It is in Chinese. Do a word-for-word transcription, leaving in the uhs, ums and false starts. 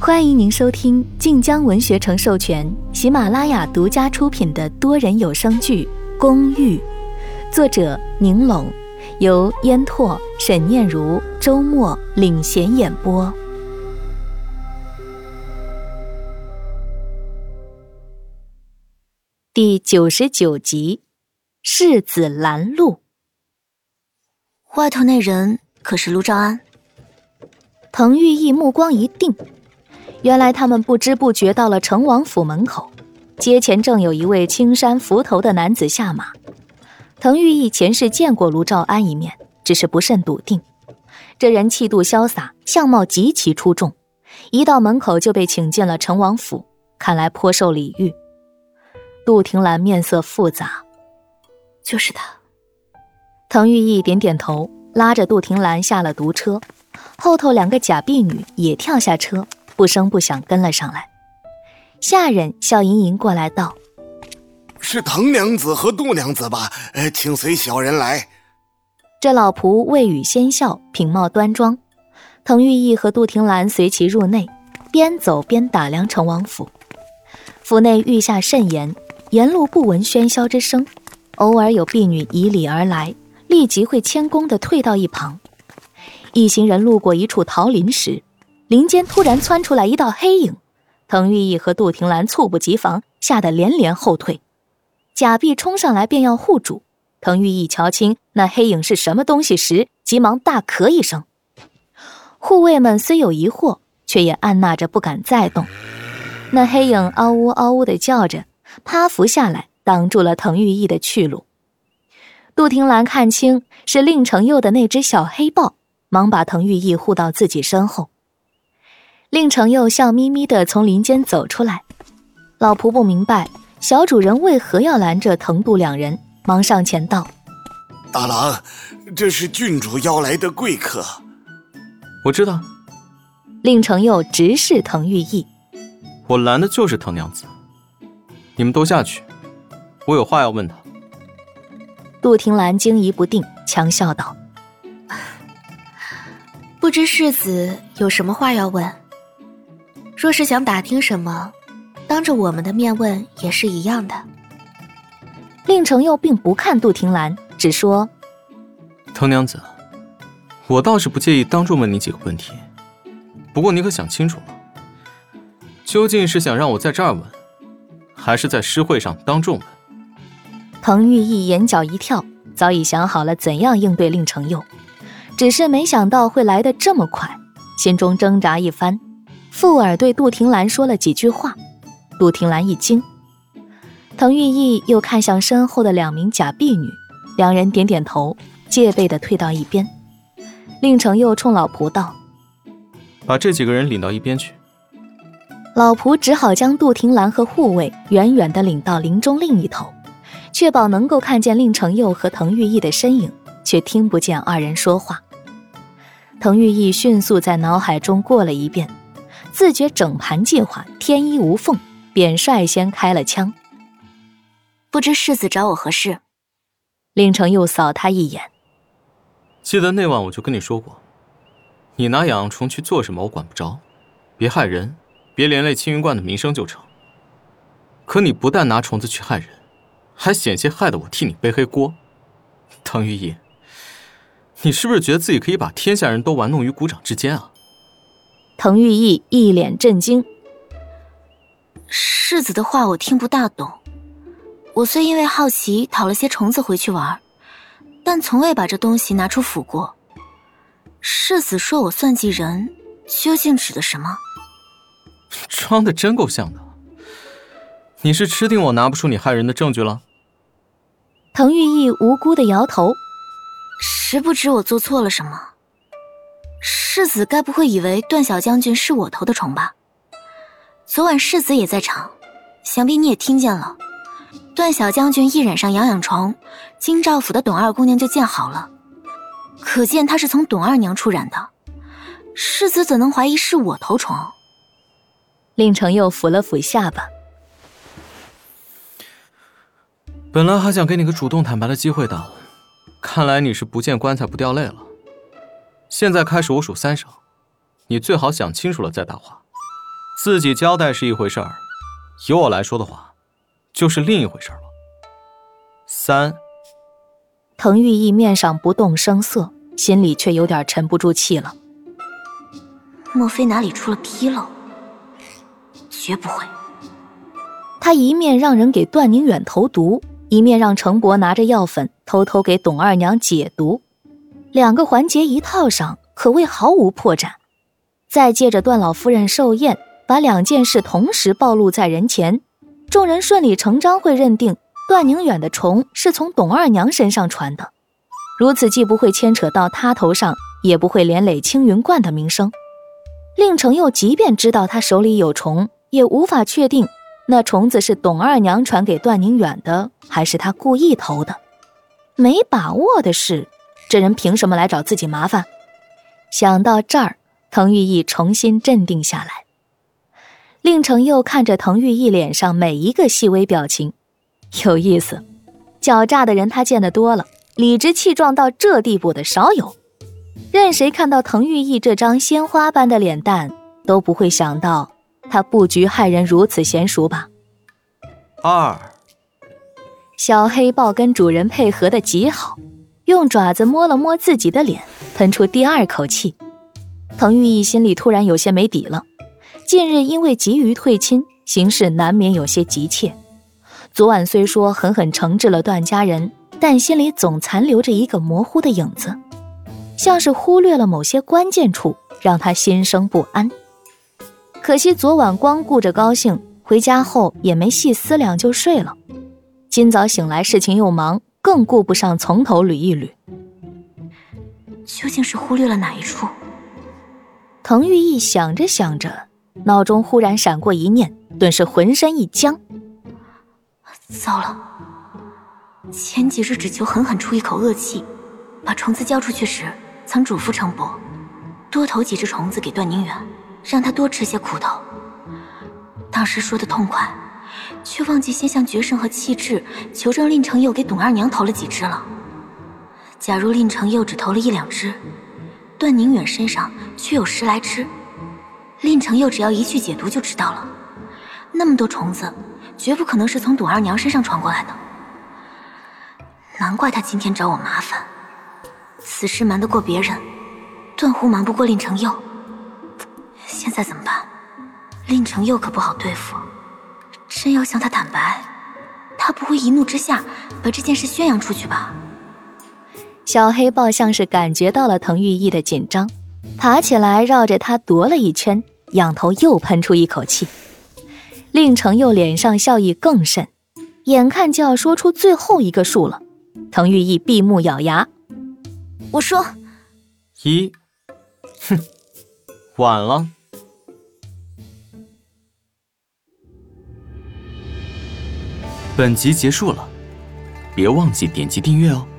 欢迎您收听晋江文学城授权、喜马拉雅独家出品的多人有声剧《公寓》，作者宁拢，由烟拓、沈念如、周末领衔演播。第九十九集，世子拦路。 外头那人可是陆兆安？ 滕玉义目光一定，原来他们不知不觉到了成王府门口，街前正有一位青衫扶头的男子下马。滕玉义前世见过卢兆安一面，只是不甚笃定。这人气度潇洒，相貌极其出众，一到门口就被请进了成王府，看来颇受礼遇。杜婷兰面色复杂。 就是他。 滕玉义点点头，拉着杜婷兰下了独车，后头两个假婢女也跳下车，不声不响跟了上来。下人笑盈盈过来道： 是滕娘子和杜娘子吧？呃，请随小人来。 这老仆未语先笑，品貌端庄。滕玉义和杜婷兰随其入内，边走边打量成王府。府内御下甚严，沿路不闻喧嚣之声，偶尔有婢女以礼而来，立即会谦恭地退到一旁。一行人路过一处桃林时，林间突然窜出来一道黑影，滕玉义和杜婷兰猝不及防，吓得连连后退。假婢冲上来便要护住，滕玉义瞧清那黑影是什么东西时，急忙大咳一声。护卫们虽有疑惑，却也按捺着不敢再动。那黑影嗷呜嗷呜地叫着，趴伏下来挡住了滕玉义的去路。杜婷兰看清是令承佑的那只小黑豹，忙把滕玉义护到自己身后。令承佑笑眯眯地从林间走出来，老仆不明白小主人为何要拦着滕杜两人，忙上前道： 大郎，这是郡主邀来的贵客。 我知道。 令承佑直视滕玉义： 我拦的就是滕娘子，你们都下去，我有话要问她。 杜婷兰惊疑不定，强笑道： 不知世子有什么话要问？若是想打听什么，当着我们的面问也是一样的。 令承佑并不看杜婷兰，只说： 滕娘子，我倒是不介意当众问你几个问题，不过你可想清楚了，究竟是想让我在这儿问，还是在诗会上当众问？ 滕玉义眼角一跳，早已想好了怎样应对令承佑，只是没想到会来得这么快，心中挣扎一番，附耳对杜婷兰说了几句话。杜婷兰一惊，滕玉义又看向身后的两名假婢女，两人点点头，戒备地退到一边。令承佑冲老仆道： 把这几个人领到一边去。 老仆只好将杜婷兰和护卫远远地领到林中另一头，确保能够看见令承佑和滕玉义的身影，却听不见二人说话。滕玉义迅速在脑海中过了一遍，自觉整盘计划天衣无缝，便率先开了枪。 不知世子找我何事？ 令承佑扫他一眼： 记得那晚我就跟你说过，你拿痒痒虫去做什么我管不着，别害人，别连累青云观的名声就成。可你不但拿虫子去害人，还险些害得我替你背黑锅。滕玉义，你是不是觉得自己可以把天下人都玩弄于股掌之间啊？ 滕玉义一脸震惊： 世子的话我听不大懂，我虽因为好奇讨了些虫子回去玩，但从未把这东西拿出府过。世子说我算计人，究竟指的什么？ 装的真够像的。你是吃定我拿不出你害人的证据了？ 滕玉义无辜地摇头： 实不知我做错了什么。世子该不会以为段小将军是我投的虫吧？昨晚世子也在场，想必你也听见了。段小将军一染上痒痒虫，京兆府的董二姑娘就见好了，可见他是从董二娘处染的。世子怎能怀疑是我投虫？ 令承佑抚了抚下巴： 本来还想给你个主动坦白的机会的，看来你是不见棺材不掉泪了。现在开始我数三声，你最好想清楚了再答话。 自己交代是一回事儿，由我来说的话，就是另一回事了。三。 滕玉义面上不动声色，心里却有点沉不住气了。 莫非哪里出了纰漏？绝不会。 他一面让人给段宁远投毒，一面让程伯拿着药粉偷偷给董二娘解毒，两个环节一套上，可谓毫无破绽。再借着段老夫人寿宴，把两件事同时暴露在人前，众人顺理成章会认定段宁远的虫是从董二娘身上传的，如此既不会牵扯到他头上，也不会连累青云观的名声。令程又即便知道他手里有虫，也无法确定那虫子是董二娘传给段宁远的，还是他故意投的。没把握的是，这人凭什么来找自己麻烦？想到这儿，滕玉义重新镇定下来。令程又看着滕玉义脸上每一个细微表情，有意思，狡诈的人他见得多了，理直气壮到这地步的少有。任谁看到滕玉义这张鲜花般的脸蛋，都不会想到他布局害人如此娴熟吧。 二。 小黑豹跟主人配合得极好，用爪子摸了摸自己的脸，喷出第二口气。滕玉义心里突然有些没底了，近日因为急于退亲，行事难免有些急切。昨晚虽说狠狠惩治了段家人，但心里总残留着一个模糊的影子，像是忽略了某些关键处，让他心生不安。可惜昨晚光顾着高兴，回家后也没细思量就睡了。今早醒来事情又忙，更顾不上从头捋一捋。 究竟是忽略了哪一处？ 滕玉义想着想着，脑中忽然闪过一念，顿时浑身一僵。 糟了，前几日只求狠狠出一口恶气，把虫子交出去时，曾嘱咐程伯多投几只虫子给段宁远，让他多吃些苦头。当时说的痛快，却忘记先向决胜和气质求证令程佑给董二娘投了几只了。假如令程佑只投了一两只，段宁远身上却有十来只，令程佑只要一去解毒就知道了。那么多虫子，绝不可能是从董二娘身上传过来的。难怪他今天找我麻烦，此事瞒得过别人，断乎瞒不过令程佑。现在怎么办？令程佑可不好对付，真要向他坦白，他不会一怒之下把这件事宣扬出去吧？ 小黑豹像是感觉到了滕玉义的紧张，爬起来绕着他踱了一圈，仰头又喷出一口气。令程佑脸上笑意更甚，眼看就要说出最后一个数了。滕玉义闭目咬牙， 我说一。哼，晚了。本集结束了，别忘记点击订阅哦。